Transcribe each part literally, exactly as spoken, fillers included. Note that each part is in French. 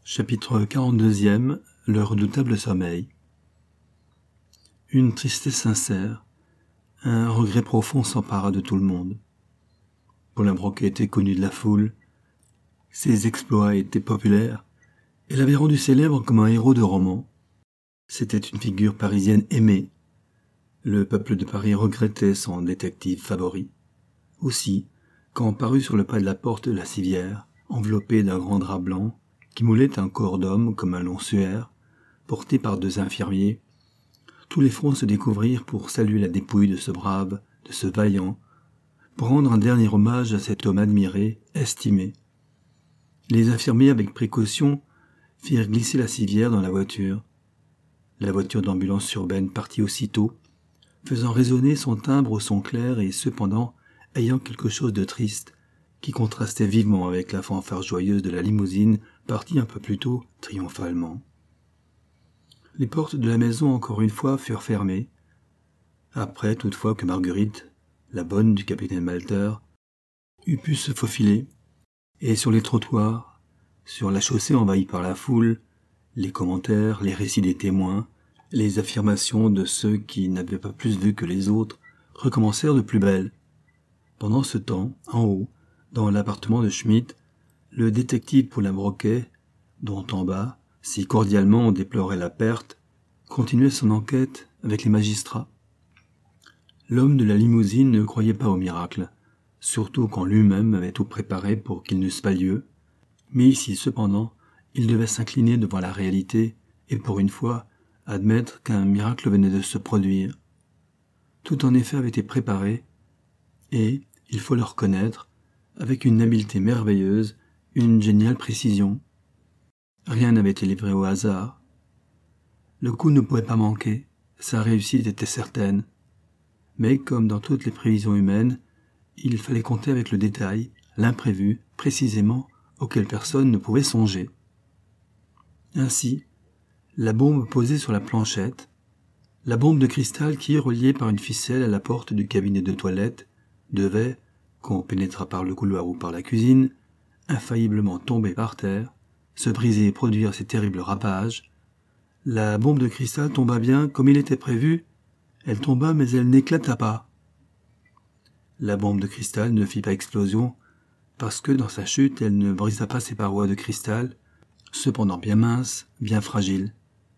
Chapitre quarante-deux. Le redoutable sommeil. Une tristesse sincère, un regret profond s'empara de tout le monde. Paulin Broquet était connu de la foule, ses exploits étaient populaires, et l'avait rendu célèbre comme un héros de roman. C'était une figure parisienne aimée. Le peuple de Paris regrettait son détective favori. Aussi, quand parut sur le pas de la porte de la civière, enveloppé d'un grand drap blanc, qui moulait un corps d'homme comme un long suaire, porté par deux infirmiers, tous les fronts se découvrirent pour saluer la dépouille de ce brave, de ce vaillant, pour rendre un dernier hommage à cet homme admiré, estimé. Les infirmiers, avec précaution, firent glisser la civière dans la voiture. La voiture d'ambulance urbaine partit aussitôt, faisant résonner son timbre au son clair et cependant ayant quelque chose de triste, qui contrastait vivement avec la fanfare joyeuse de la limousine partie un peu plus tôt, triomphalement. Les portes de la maison, encore une fois, furent fermées. Après, toutefois, que Marguerite, la bonne du capitaine Malter, eut pu se faufiler, et sur les trottoirs, sur la chaussée envahie par la foule, les commentaires, les récits des témoins, les affirmations de ceux qui n'avaient pas plus vu que les autres, recommencèrent de plus belle. Pendant ce temps, en haut, dans l'appartement de Schmitt, le détective Paulin Broquet, dont en bas, si cordialement on déplorait la perte, continuait son enquête avec les magistrats. L'homme de la limousine ne croyait pas au miracle, surtout quand lui-même avait tout préparé pour qu'ils n'eussent pas lieu, mais ici, cependant, il devait s'incliner devant la réalité et, pour une fois, admettre qu'un miracle venait de se produire. Tout en effet avait été préparé, et, il faut le reconnaître, avec une habileté merveilleuse, une géniale précision. Rien n'avait été livré au hasard. Le coup ne pouvait pas manquer, sa réussite était certaine. Mais, comme dans toutes les prévisions humaines, il fallait compter avec le détail, l'imprévu, précisément, auquel personne ne pouvait songer. Ainsi, la bombe posée sur la planchette, la bombe de cristal qui, reliée par une ficelle à la porte du cabinet de toilette, devait, qu'on pénétrât par le couloir ou par la cuisine, infailliblement tomber par terre, se briser et produire ces terribles ravages. La bombe de cristal tomba bien comme il était prévu, elle tomba mais elle n'éclata pas. La bombe de cristal ne fit pas explosion, parce que dans sa chute elle ne brisa pas ses parois de cristal, cependant bien minces, bien fragiles.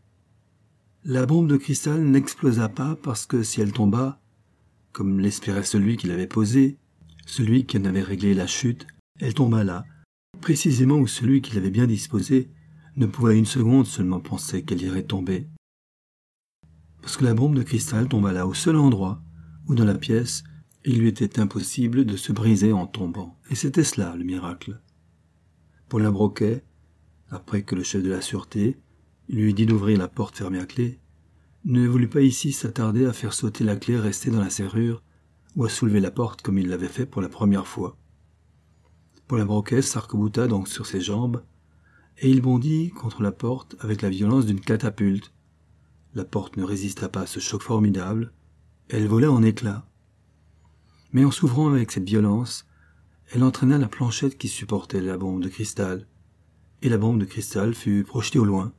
La bombe de cristal n'explosa pas parce que si elle tomba, comme l'espérait celui qui l'avait posée, celui qui en avait réglé la chute, elle tomba là, précisément où celui qui l'avait bien disposée ne pouvait une seconde seulement penser qu'elle irait tomber. Parce que la bombe de cristal tomba là au seul endroit où dans la pièce il lui était impossible de se briser en tombant. Et c'était cela le miracle. Paulin Broquet, après que le chef de la sûreté lui dit d'ouvrir la porte fermée à clé, ne voulut pas ici s'attarder à faire sauter la clé restée dans la serrure ou à soulever la porte comme il l'avait fait pour la première fois. Paulin Broquet s'arc-bouta donc sur ses jambes, et il bondit contre la porte avec la violence d'une catapulte. La porte ne résista pas à ce choc formidable, elle volait en éclats. Mais en s'ouvrant avec cette violence, elle entraîna la planchette qui supportait la bombe de cristal, et la bombe de cristal fut projetée au loin.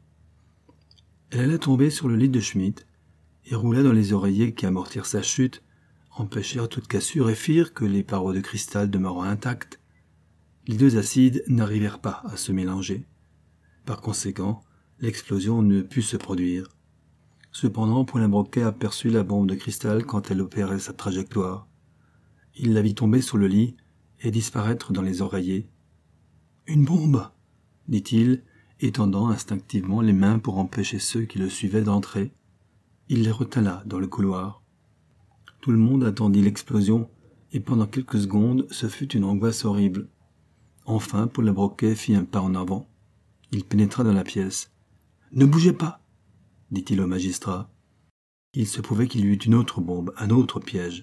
Elle alla tomber sur le lit de Schmitt, et roula dans les oreillers qui amortirent sa chute, empêchèrent toute cassure et firent que les parois de cristal demeurant intactes. Les deux acides n'arrivèrent pas à se mélanger. Par conséquent, l'explosion ne put se produire. Cependant, Paulin Broquet aperçut la bombe de cristal quand elle opérait sa trajectoire. Il la vit tomber sur le lit et disparaître dans les oreillers. « Une bombe !» dit-il, étendant instinctivement les mains pour empêcher ceux qui le suivaient d'entrer. Il les retint là, dans le couloir. Tout le monde attendit l'explosion, et pendant quelques secondes, ce fut une angoisse horrible. Enfin, Paulin Broquet fit un pas en avant. Il pénétra dans la pièce. « Ne bougez pas !» dit-il au magistrat. Il se pouvait qu'il y eût une autre bombe, un autre piège.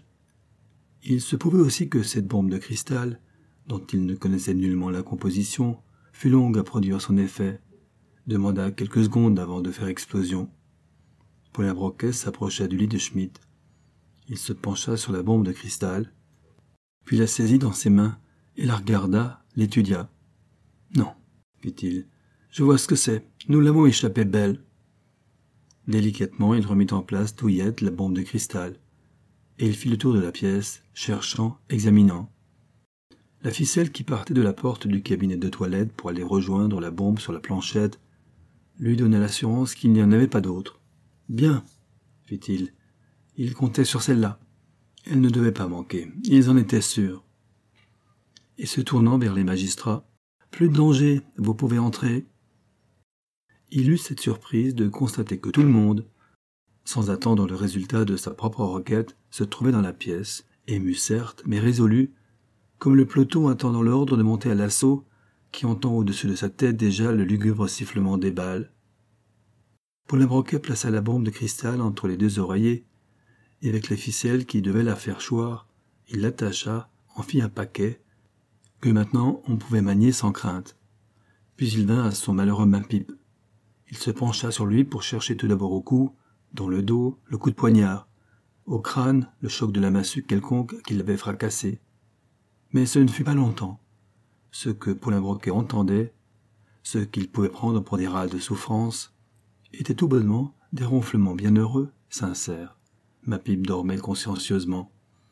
Il se pouvait aussi que cette bombe de cristal, dont il ne connaissait nullement la composition, fut longue à produire son effet, demanda quelques secondes avant de faire explosion. Paulin Broquet s'approcha du lit de Schmitt. Il se pencha sur la bombe de cristal, puis la saisit dans ses mains et la regarda, l'étudia. « Non, fit-il, Je vois ce que c'est. Nous l'avons échappé belle. » Délicatement, il remit en place douillette la bombe de cristal, et il fit le tour de la pièce, cherchant, examinant. La ficelle qui partait de la porte du cabinet de toilette pour aller rejoindre la bombe sur la planchette lui donna l'assurance qu'il n'y en avait pas d'autre. « Bien, » fit-il. Il comptait sur celle-là. Elle ne devait pas manquer. Ils en étaient sûrs. Et se tournant vers les magistrats, « Plus de danger, vous pouvez entrer. » Il eut cette surprise de constater que tout le monde, sans attendre le résultat de sa propre requête, se trouvait dans la pièce, ému certes, mais résolu, comme le peloton attendant l'ordre de monter à l'assaut, qui entend au-dessus de sa tête déjà le lugubre sifflement des balles. Paulin Broquet plaça la bombe de cristal entre les deux oreillers, et avec les ficelles qui devaient la faire choir, il l'attacha, en fit un paquet, que maintenant on pouvait manier sans crainte. Puis il vint à son malheureux Mapipe. Il se pencha sur lui pour chercher tout d'abord au cou, dans le dos, le coup de poignard, au crâne, le choc de la massue quelconque qui l'avait fracassé. Mais ce ne fut pas longtemps. Ce que Paulin Broquet entendait, ce qu'il pouvait prendre pour des râles de souffrance, étaient tout bonnement des ronflements bienheureux, sincères. Mapipe dormait consciencieusement.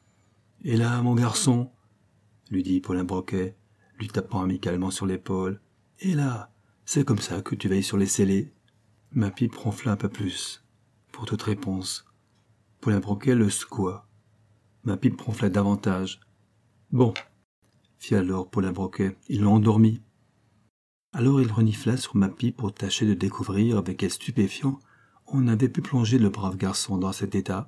« Et là, mon garçon, » lui dit Paulin Broquet, lui tapant amicalement sur l'épaule. « Et là, c'est comme ça que tu veilles sur les scellés. » Mapipe ronfla un peu plus. Pour toute réponse, Paulin Broquet le secoua. Mapipe ronfla davantage. « Bon, » fit alors Paulin Broquet, « ils l'ont endormi. » Alors il renifla sur Mapipe pour tâcher de découvrir avec quel stupéfiant on avait pu plonger le brave garçon dans cet état.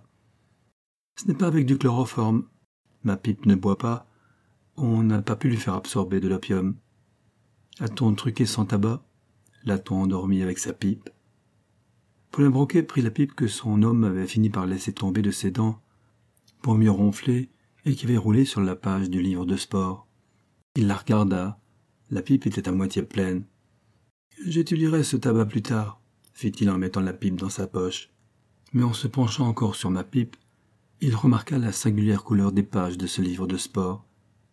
« Ce n'est pas avec du chloroforme. Mapipe ne boit pas. On n'a pas pu lui faire absorber de l'opium. A-t-on truqué sans tabac? L'a-t-on endormi avec sa pipe? » Paulin Broquet prit la pipe que son homme avait fini par laisser tomber de ses dents pour mieux ronfler et qui avait roulé sur la page du livre de sport. Il la regarda. La pipe était à moitié pleine. « J'étudierai ce tabac plus tard, » fit-il en mettant la pipe dans sa poche. Mais en se penchant encore sur ma pipe, il remarqua la singulière couleur des pages de ce livre de sport.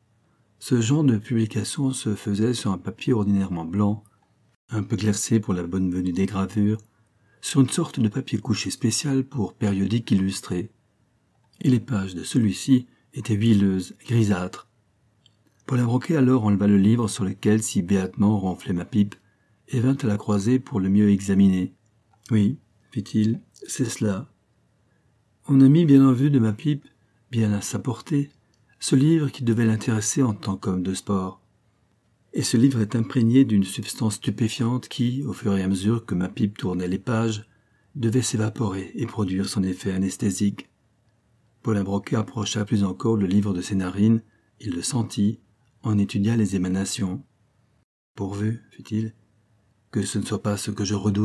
Ce genre de publication se faisait sur un papier ordinairement blanc, un peu glacé pour la bonne venue des gravures, sur une sorte de papier couché spécial pour périodique illustré. Et les pages de celui-ci étaient huileuses, grisâtres. Paulin Broquet alors enleva le livre sur lequel si béatement ronflait ma pipe et vint à la croiser pour le mieux examiner. « Oui, » fit-il, « c'est cela. On a mis bien en vue de ma pipe, bien à sa portée, ce livre qui devait l'intéresser en tant qu'homme de sport. Et ce livre est imprégné d'une substance stupéfiante qui, au fur et à mesure que ma pipe tournait les pages, devait s'évaporer et produire son effet anesthésique. » Paulin Broquet approcha plus encore le livre de ses narines, il le sentit, en étudia les émanations. « Pourvu, fit-il, que ce ne soit pas ce que je redoute. »